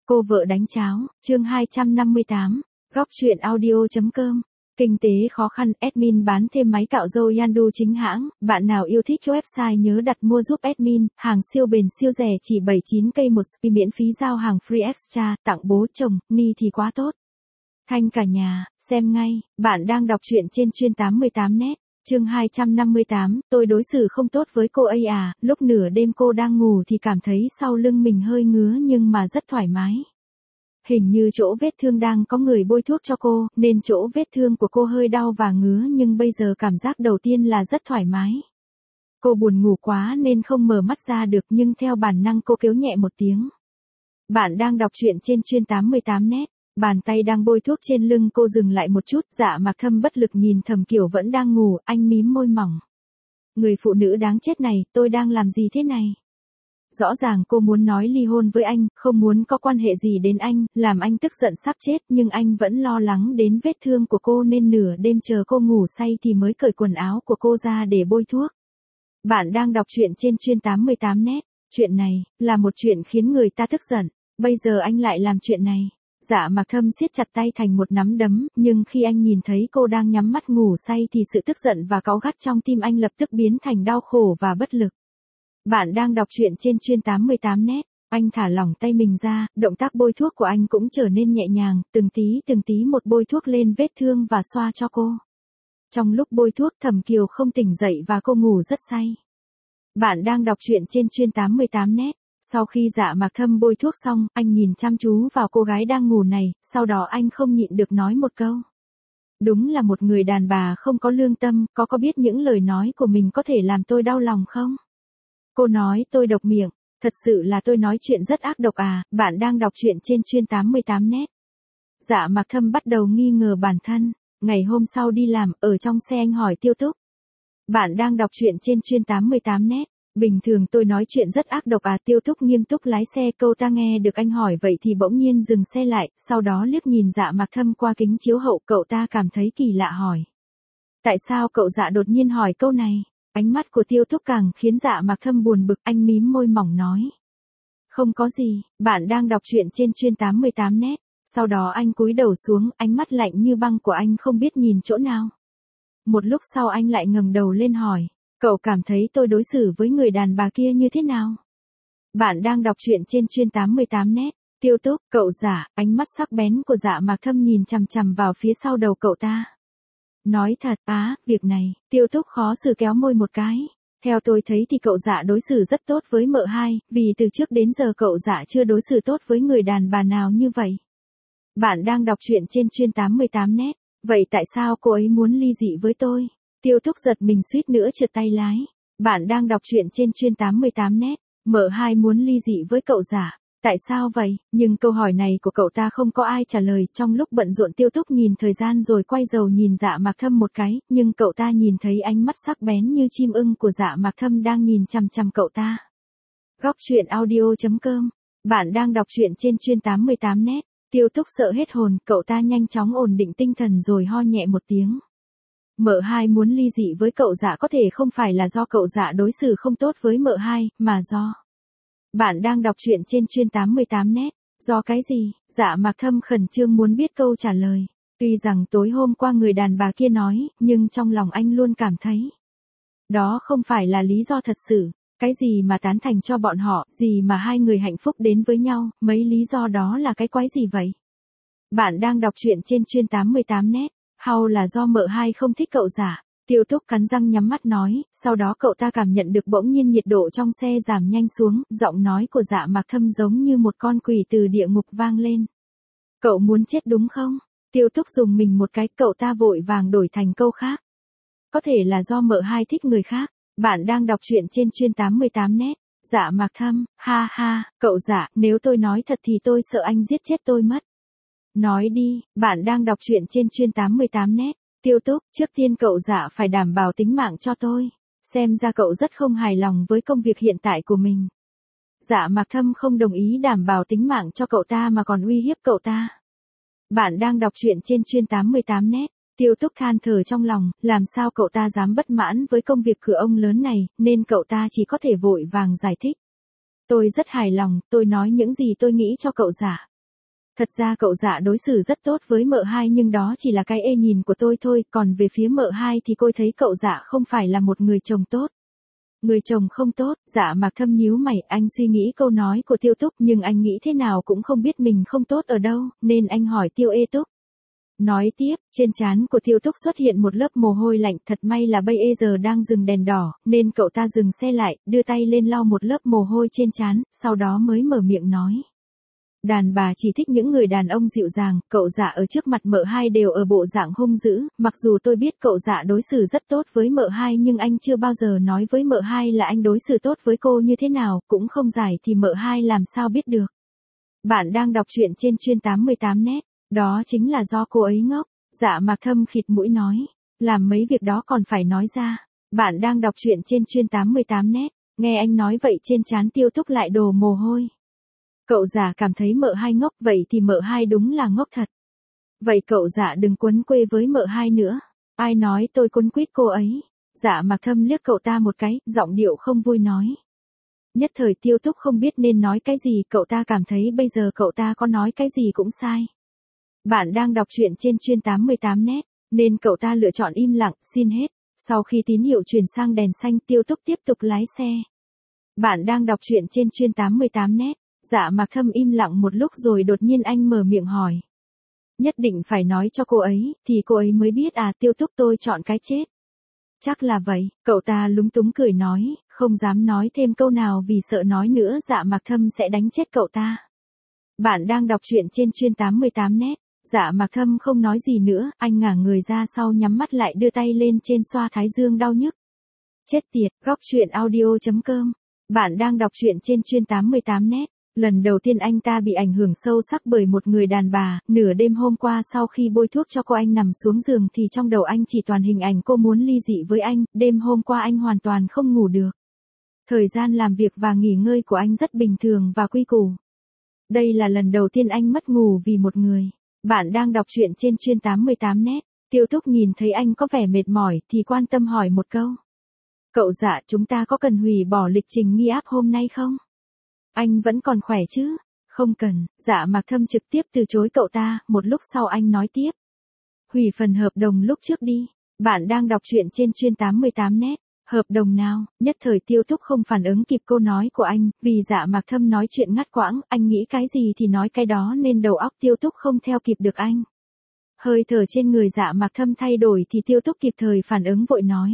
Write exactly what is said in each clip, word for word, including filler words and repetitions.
Cô vợ đánh cháo, chương hai trăm năm mươi tám, góc truyện audio.com. Kinh tế khó khăn, admin bán thêm máy cạo râu Yandu chính hãng, bạn nào yêu thích website nhớ đặt mua giúp admin, hàng siêu bền siêu rẻ chỉ bảy mươi chín k một spi miễn phí giao hàng free extra, tặng bố chồng, ni thì quá tốt. Thanh cả nhà, xem ngay, bạn đang đọc truyện trên chuyên tám mươi tám net. Chương hai trăm năm mươi tám, tôi đối xử không tốt với cô ấy à, lúc nửa đêm cô đang ngủ thì cảm thấy sau lưng mình hơi ngứa nhưng mà rất thoải mái. Hình như chỗ vết thương đang có người bôi thuốc cho cô, nên chỗ vết thương của cô hơi đau và ngứa nhưng bây giờ cảm giác đầu tiên là rất thoải mái. Cô buồn ngủ quá nên không mở mắt ra được nhưng theo bản năng cô kêu nhẹ một tiếng. Bạn đang đọc truyện trên chuyên tám mươi tám net. Bàn tay đang bôi thuốc trên lưng cô dừng lại một chút, Dạ Mạc Thâm bất lực nhìn Thẩm Kiểu vẫn đang ngủ, anh mím môi mỏng. Người phụ nữ đáng chết này, tôi đang làm gì thế này? Rõ ràng cô muốn nói ly hôn với anh, không muốn có quan hệ gì đến anh, làm anh tức giận sắp chết nhưng anh vẫn lo lắng đến vết thương của cô nên nửa đêm chờ cô ngủ say thì mới cởi quần áo của cô ra để bôi thuốc. Bạn đang đọc truyện trên chuyên tám mươi tám net. Chuyện này, là một chuyện khiến người ta tức giận. Bây giờ anh lại làm chuyện này. Dạ Mạc Thâm siết chặt tay thành một nắm đấm, nhưng khi anh nhìn thấy cô đang nhắm mắt ngủ say thì sự tức giận và cáu gắt trong tim anh lập tức biến thành đau khổ và bất lực. Bạn đang đọc truyện trên chuyên tám mươi tám net. Anh thả lỏng tay mình ra, động tác bôi thuốc của anh cũng trở nên nhẹ nhàng, từng tí từng tí một bôi thuốc lên vết thương và xoa cho cô. Trong lúc bôi thuốc Thẩm Kiều không tỉnh dậy và cô ngủ rất say. Bạn đang đọc truyện trên chuyên tám mươi tám net. Sau khi Dạ Mạc Thâm bôi thuốc xong, anh nhìn chăm chú vào cô gái đang ngủ này, sau đó anh không nhịn được nói một câu. Đúng là một người đàn bà không có lương tâm, có có biết những lời nói của mình có thể làm tôi đau lòng không? Cô nói tôi độc miệng, thật sự là tôi nói chuyện rất ác độc à, bạn đang đọc truyện trên chuyên tám mươi tám net. Dạ Mạc Thâm bắt đầu nghi ngờ bản thân, ngày hôm sau đi làm, ở trong xe anh hỏi Tiêu Túc. Bạn đang đọc truyện trên chuyên tám mươi tám net. Bình thường tôi nói chuyện rất ác độc à, Tiêu Túc nghiêm túc lái xe, câu ta nghe được anh hỏi vậy thì bỗng nhiên dừng xe lại, sau đó liếc nhìn Dạ Mạc Thâm qua kính chiếu hậu, cậu ta cảm thấy kỳ lạ hỏi. Tại sao cậu Dạ đột nhiên hỏi câu này? Ánh mắt của Tiêu Túc càng khiến Dạ Mạc Thâm buồn bực, anh mím môi mỏng nói. Không có gì, bạn đang đọc truyện trên chuyên tám mươi tám net, sau đó anh cúi đầu xuống, ánh mắt lạnh như băng của anh không biết nhìn chỗ nào. Một lúc sau anh lại ngẩng đầu lên hỏi. Cậu cảm thấy tôi đối xử với người đàn bà kia như thế nào? Bạn đang đọc truyện trên chuyên tám mươi tám net. Tiêu Túc, cậu Dạ, ánh mắt sắc bén của Dạ Mạc Thâm nhìn chằm chằm vào phía sau đầu cậu ta. Nói thật, á, việc này, Tiêu Túc khó xử kéo môi một cái. Theo tôi thấy thì cậu Dạ đối xử rất tốt với mợ hai, vì từ trước đến giờ cậu Dạ chưa đối xử tốt với người đàn bà nào như vậy. Bạn đang đọc truyện trên chuyên tám mươi tám net. Vậy tại sao cô ấy muốn ly dị với tôi? Tiêu Túc giật mình suýt nữa trượt tay lái. Bạn đang đọc truyện trên chuyên tám mươi tám net. Mợ hai muốn ly dị với cậu Dạ. Tại sao vậy? Nhưng câu hỏi này của cậu ta không có ai trả lời. Trong lúc bận rộn Tiêu Túc nhìn thời gian rồi quay đầu nhìn Dạ Mạc Thâm một cái, nhưng cậu ta nhìn thấy ánh mắt sắc bén như chim ưng của Dạ Mạc Thâm đang nhìn chằm chằm cậu ta. Góc truyện audio.com. Bạn đang đọc truyện trên chuyên tám mươi tám net. Tiêu Túc sợ hết hồn, cậu ta nhanh chóng ổn định tinh thần rồi ho nhẹ một tiếng. Mợ hai muốn ly dị với cậu Dạ có thể không phải là do cậu Dạ đối xử không tốt với mợ hai, mà do. Bạn đang đọc truyện trên chuyên tám mươi tám net. Do cái gì? Dạ Mạc Thâm khẩn trương muốn biết câu trả lời. Tuy rằng tối hôm qua người đàn bà kia nói, nhưng trong lòng anh luôn cảm thấy. Đó không phải là lý do thật sự. Cái gì mà tán thành cho bọn họ, gì mà hai người hạnh phúc đến với nhau, mấy lý do đó là cái quái gì vậy? Bạn đang đọc truyện trên chuyên tám mươi tám net. Hao là do mợ hai không thích cậu Dạ. Tiêu Túc cắn răng nhắm mắt nói, sau đó cậu ta cảm nhận được bỗng nhiên nhiệt độ trong xe giảm nhanh xuống, giọng nói của Dạ Mạc Thâm giống như một con quỷ từ địa ngục vang lên. Cậu muốn chết đúng không? Tiêu Túc dùng mình một cái, cậu ta vội vàng đổi thành câu khác. Có thể là do mợ hai thích người khác. Bạn đang đọc truyện trên chuyên tám mươi tám net. Dạ Mạc Thâm, ha ha, cậu Dạ, nếu tôi nói thật thì tôi sợ anh giết chết tôi mất. Nói đi, bạn đang đọc truyện trên chuyên tám mươi tám net. Tiêu Túc, trước tiên cậu Dạ phải đảm bảo tính mạng cho tôi. Xem ra cậu rất không hài lòng với công việc hiện tại của mình. Dạ Mạc Thâm không đồng ý đảm bảo tính mạng cho cậu ta mà còn uy hiếp cậu ta. Bạn đang đọc truyện trên chuyên tám mươi tám net. Tiêu Túc than thở trong lòng, làm sao cậu ta dám bất mãn với công việc cửa ông lớn này, nên cậu ta chỉ có thể vội vàng giải thích. Tôi rất hài lòng, tôi nói những gì tôi nghĩ cho cậu Dạ. Thật ra cậu Dạ đối xử rất tốt với mợ hai nhưng đó chỉ là cái ê nhìn của tôi thôi, còn về phía mợ hai thì tôi thấy cậu Dạ không phải là một người chồng tốt. Người chồng không tốt, Dạ Mạc Thâm nhíu mày, anh suy nghĩ câu nói của Tiêu Túc nhưng anh nghĩ thế nào cũng không biết mình không tốt ở đâu, nên anh hỏi Tiêu Ê Túc. Nói tiếp, trên trán của Tiêu Túc xuất hiện một lớp mồ hôi lạnh, thật may là bây giờ đang dừng đèn đỏ, nên cậu ta dừng xe lại, đưa tay lên lau một lớp mồ hôi trên trán, sau đó mới mở miệng nói. Đàn bà chỉ thích những người đàn ông dịu dàng, cậu Dạ ở trước mặt mợ hai đều ở bộ dạng hung dữ, mặc dù tôi biết cậu Dạ đối xử rất tốt với mợ hai nhưng anh chưa bao giờ nói với mợ hai là anh đối xử tốt với cô như thế nào, cũng không giải thì mợ hai làm sao biết được. Bạn đang đọc truyện trên chuyên tám mươi tám net, đó chính là do cô ấy ngốc, Dạ Mạc Thâm khịt mũi nói, làm mấy việc đó còn phải nói ra. Bạn đang đọc truyện trên chuyên tám mươi tám net, nghe anh nói vậy trên trán Tiêu Túc lại đổ mồ hôi. Cậu Dạ cảm thấy mợ hai ngốc, vậy thì mợ hai đúng là ngốc thật. Vậy cậu Dạ đừng quấn quê với mợ hai nữa. Ai nói tôi quấn quýt cô ấy? Dạ Mạc Thâm liếc cậu ta một cái, giọng điệu không vui nói. Nhất thời Tiêu Túc không biết nên nói cái gì, cậu ta cảm thấy bây giờ cậu ta có nói cái gì cũng sai. Bạn đang đọc truyện trên chuyên tám mươi tám net, nên cậu ta lựa chọn im lặng, xin hết. Sau khi tín hiệu chuyển sang đèn xanh, Tiêu Túc tiếp tục lái xe. Bạn đang đọc truyện trên chuyên tám mươi tám net. Dạ Mạc Thâm im lặng một lúc rồi đột nhiên anh mở miệng hỏi. Nhất định phải nói cho cô ấy, thì cô ấy mới biết à? Tiêu Túc, tôi chọn cái chết. Chắc là vậy, cậu ta lúng túng cười nói, không dám nói thêm câu nào vì sợ nói nữa Dạ Mạc Thâm sẽ đánh chết cậu ta. Bạn đang đọc truyện trên chuyên tám mươi tám net. Dạ Mạc Thâm không nói gì nữa, anh ngả người ra sau nhắm mắt lại đưa tay lên trên xoa thái dương đau nhức. Chết tiệt, góc truyện audio chấm com. Bạn đang đọc truyện trên chuyên tám mươi tám net. Lần đầu tiên anh ta bị ảnh hưởng sâu sắc bởi một người đàn bà, nửa đêm hôm qua sau khi bôi thuốc cho cô anh nằm xuống giường thì trong đầu anh chỉ toàn hình ảnh cô muốn ly dị với anh, đêm hôm qua anh hoàn toàn không ngủ được. Thời gian làm việc và nghỉ ngơi của anh rất bình thường và quy củ. Đây là lần đầu tiên anh mất ngủ vì một người. Bạn đang đọc truyện trên chuyên tám mươi tám net. Tiêu Túc nhìn thấy anh có vẻ mệt mỏi thì quan tâm hỏi một câu. Cậu Dạ, chúng ta có cần hủy bỏ lịch trình nghi áp hôm nay không? Anh vẫn còn khỏe chứ? Không cần. Dạ Mạc Thâm trực tiếp từ chối cậu ta, một lúc sau anh nói tiếp. Hủy phần hợp đồng lúc trước đi. Bạn đang đọc truyện trên chuyên tám mươi tám net. Hợp đồng nào? Nhất thời Tiêu Túc không phản ứng kịp câu nói của anh, vì Dạ Mạc Thâm nói chuyện ngắt quãng, anh nghĩ cái gì thì nói cái đó nên đầu óc Tiêu Túc không theo kịp được anh. Hơi thở trên người Dạ Mạc Thâm thay đổi thì Tiêu Túc kịp thời phản ứng vội nói.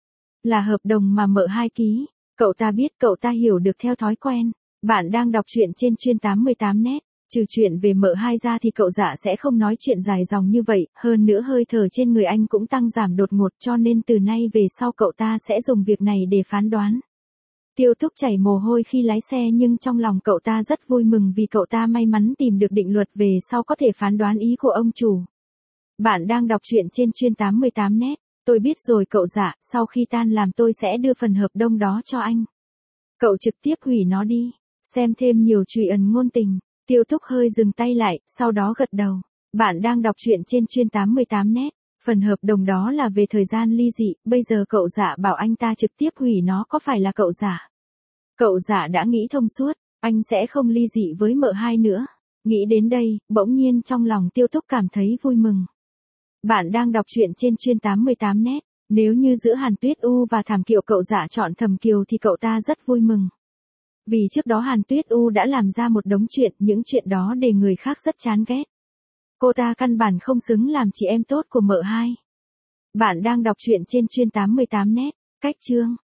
Là hợp đồng mà mợ hai ký. Cậu ta biết, cậu ta hiểu được theo thói quen. Bạn đang đọc truyện trên chuyên tám mươi tám net. Trừ chuyện về mợ hai ra thì cậu Dạ sẽ không nói chuyện dài dòng như vậy, hơn nữa hơi thở trên người anh cũng tăng giảm đột ngột cho nên từ nay về sau cậu ta sẽ dùng việc này để phán đoán. Tiêu Túc chảy mồ hôi khi lái xe nhưng trong lòng cậu ta rất vui mừng vì cậu ta may mắn tìm được định luật về sau có thể phán đoán ý của ông chủ. Bạn đang đọc truyện trên chuyên tám mươi tám net. Tôi biết rồi cậu Dạ, sau khi tan làm tôi sẽ đưa phần hợp đồng đó cho anh. Cậu trực tiếp hủy nó đi. Xem thêm nhiều truyện ẩn ngôn tình. Tiêu Túc hơi dừng tay lại, sau đó gật đầu. Bạn đang đọc truyện trên chuyên tám mươi tám net. Phần hợp đồng đó là về thời gian ly dị, bây giờ cậu Dạ bảo anh ta trực tiếp hủy nó, có phải là cậu Dạ? Cậu Dạ đã nghĩ thông suốt, anh sẽ không ly dị với mợ hai nữa. Nghĩ đến đây, bỗng nhiên trong lòng Tiêu Túc cảm thấy vui mừng. Bạn đang đọc truyện trên chuyên tám mươi tám net. Nếu như giữa Hàn Tuyết U và Thẩm Kiều cậu Dạ chọn Thẩm Kiều thì cậu ta rất vui mừng. Vì trước đó Hàn Tuyết U đã làm ra một đống chuyện, những chuyện đó để người khác rất chán ghét. Cô ta căn bản không xứng làm chị em tốt của mợ hai. Bạn đang đọc truyện trên chuyên tám mươi tám net. Cách chương.